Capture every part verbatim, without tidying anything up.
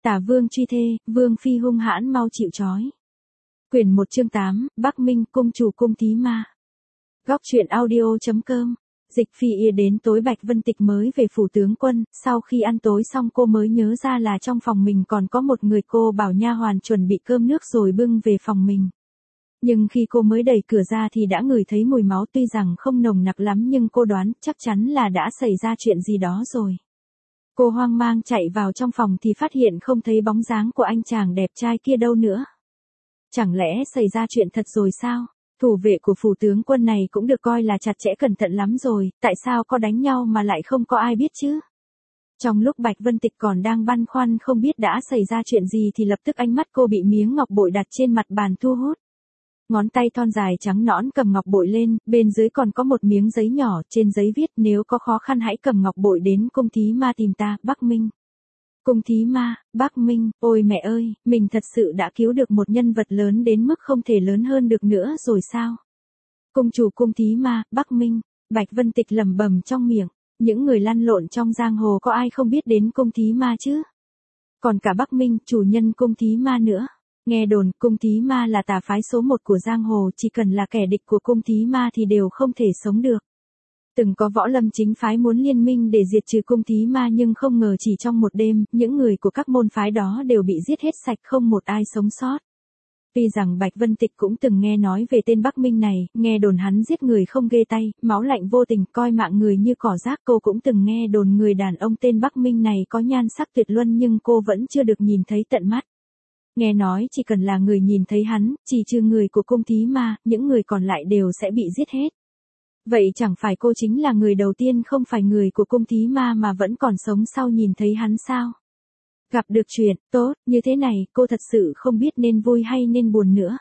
Tả Vương truy thê, Vương phi hung hãn mau chịu trói. Quyển một chương tám, Bắc Minh cung chủ cung Thí Ma. Góc truyện audio chấm com. Dịch Phi Yê đến tối Bạch Vân Tịch mới về phủ tướng quân, sau khi ăn tối xong cô mới nhớ ra là trong phòng mình còn có một người, cô bảo nha hoàn chuẩn bị cơm nước rồi bưng về phòng mình. Nhưng khi cô mới đẩy cửa ra thì đã ngửi thấy mùi máu, tuy rằng không nồng nặc lắm nhưng cô đoán chắc chắn là đã xảy ra chuyện gì đó rồi. Cô hoang mang chạy vào trong phòng thì phát hiện không thấy bóng dáng của anh chàng đẹp trai kia đâu nữa. Chẳng lẽ xảy ra chuyện thật rồi sao? Thủ vệ của phủ tướng quân này cũng được coi là chặt chẽ cẩn thận lắm rồi, tại sao có đánh nhau mà lại không có ai biết chứ? Trong lúc Bạch Vân Tịch còn đang băn khoăn không biết đã xảy ra chuyện gì thì lập tức ánh mắt cô bị miếng ngọc bội đặt trên mặt bàn thu hút. Ngón tay thon dài trắng nõn cầm ngọc bội lên, bên dưới còn có một miếng giấy nhỏ, trên giấy viết nếu có khó khăn hãy cầm ngọc bội đến cung Thí Ma tìm ta, Bắc Minh. Cung Thí Ma, Bắc Minh, ôi mẹ ơi, mình thật sự đã cứu được một nhân vật lớn đến mức không thể lớn hơn được nữa rồi sao? Cung chủ cung Thí Ma, Bắc Minh, Bạch Vân Tịch lẩm bẩm trong miệng, những người lăn lộn trong giang hồ có ai không biết đến cung Thí Ma chứ? Còn cả Bắc Minh, chủ nhân cung Thí Ma nữa. Nghe đồn, cung Thí Ma là tà phái số một của giang hồ, chỉ cần là kẻ địch của cung Thí Ma thì đều không thể sống được. Từng có võ lâm chính phái muốn liên minh để diệt trừ cung Thí Ma nhưng không ngờ chỉ trong một đêm, những người của các môn phái đó đều bị giết hết sạch, không một ai sống sót. Tuy rằng Bạch Vân Tịch cũng từng nghe nói về tên Bắc Minh này, nghe đồn hắn giết người không ghê tay, máu lạnh vô tình, coi mạng người như cỏ rác. Cô cũng từng nghe đồn người đàn ông tên Bắc Minh này có nhan sắc tuyệt luân nhưng cô vẫn chưa được nhìn thấy tận mắt. Nghe nói chỉ cần là người nhìn thấy hắn, chỉ trừ người của cung Thí Ma, những người còn lại đều sẽ bị giết hết. Vậy chẳng phải cô chính là người đầu tiên không phải người của cung Thí Ma mà vẫn còn sống sau nhìn thấy hắn sao? Gặp được chuyện tốt như thế này, cô thật sự không biết nên vui hay nên buồn nữa.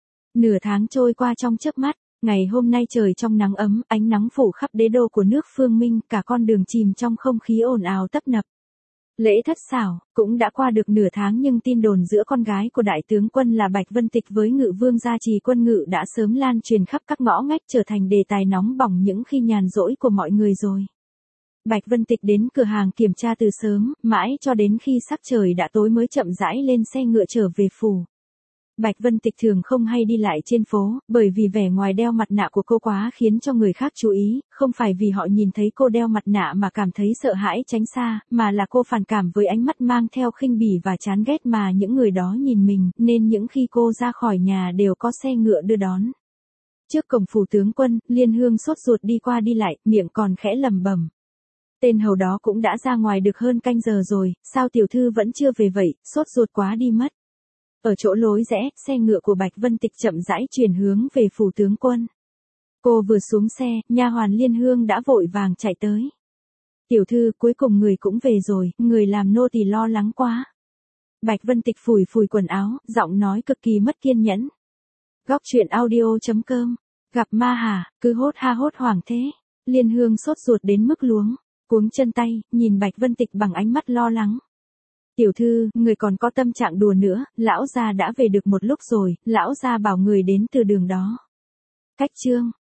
Nửa tháng trôi qua trong chớp mắt, ngày hôm nay trời trong nắng ấm, ánh nắng phủ khắp đế đô của nước Phương Minh, cả con đường chìm trong không khí ồn ào tấp nập. Lễ thất xảo, cũng đã qua được nửa tháng nhưng tin đồn giữa con gái của đại tướng quân là Bạch Vân Tịch với Ngự Vương gia trì quân Ngự đã sớm lan truyền khắp các ngõ ngách, trở thành đề tài nóng bỏng những khi nhàn rỗi của mọi người rồi. Bạch Vân Tịch đến cửa hàng kiểm tra từ sớm, mãi cho đến khi sắc trời đã tối mới chậm rãi lên xe ngựa trở về phủ. Bạch Vân Tịch thường không hay đi lại trên phố, bởi vì vẻ ngoài đeo mặt nạ của cô quá khiến cho người khác chú ý, không phải vì họ nhìn thấy cô đeo mặt nạ mà cảm thấy sợ hãi tránh xa, mà là cô phản cảm với ánh mắt mang theo khinh bỉ và chán ghét mà những người đó nhìn mình, nên những khi cô ra khỏi nhà đều có xe ngựa đưa đón. Trước cổng phủ tướng quân, Liên Hương sốt ruột đi qua đi lại, miệng còn khẽ lẩm bẩm. Tên hầu đó cũng đã ra ngoài được hơn canh giờ rồi, sao tiểu thư vẫn chưa về vậy, sốt ruột quá đi mất. Ở chỗ lối rẽ, xe ngựa của Bạch Vân Tịch chậm rãi chuyển hướng về phủ tướng quân. Cô vừa xuống xe, nha hoàn Liên Hương đã vội vàng chạy tới. Tiểu thư, cuối cùng người cũng về rồi, người làm nô tỳ lo lắng quá. Bạch Vân Tịch phủi phủi quần áo, giọng nói cực kỳ mất kiên nhẫn. Góc truyện audio chấm com. Gặp ma hả, cứ hốt ha hốt hoảng thế. Liên Hương sốt ruột đến mức luống cuống chân tay, nhìn Bạch Vân Tịch bằng ánh mắt lo lắng. Tiểu thư, người còn có tâm trạng đùa nữa, lão gia đã về được một lúc rồi, lão gia bảo người đến từ đường đó. Cách chương.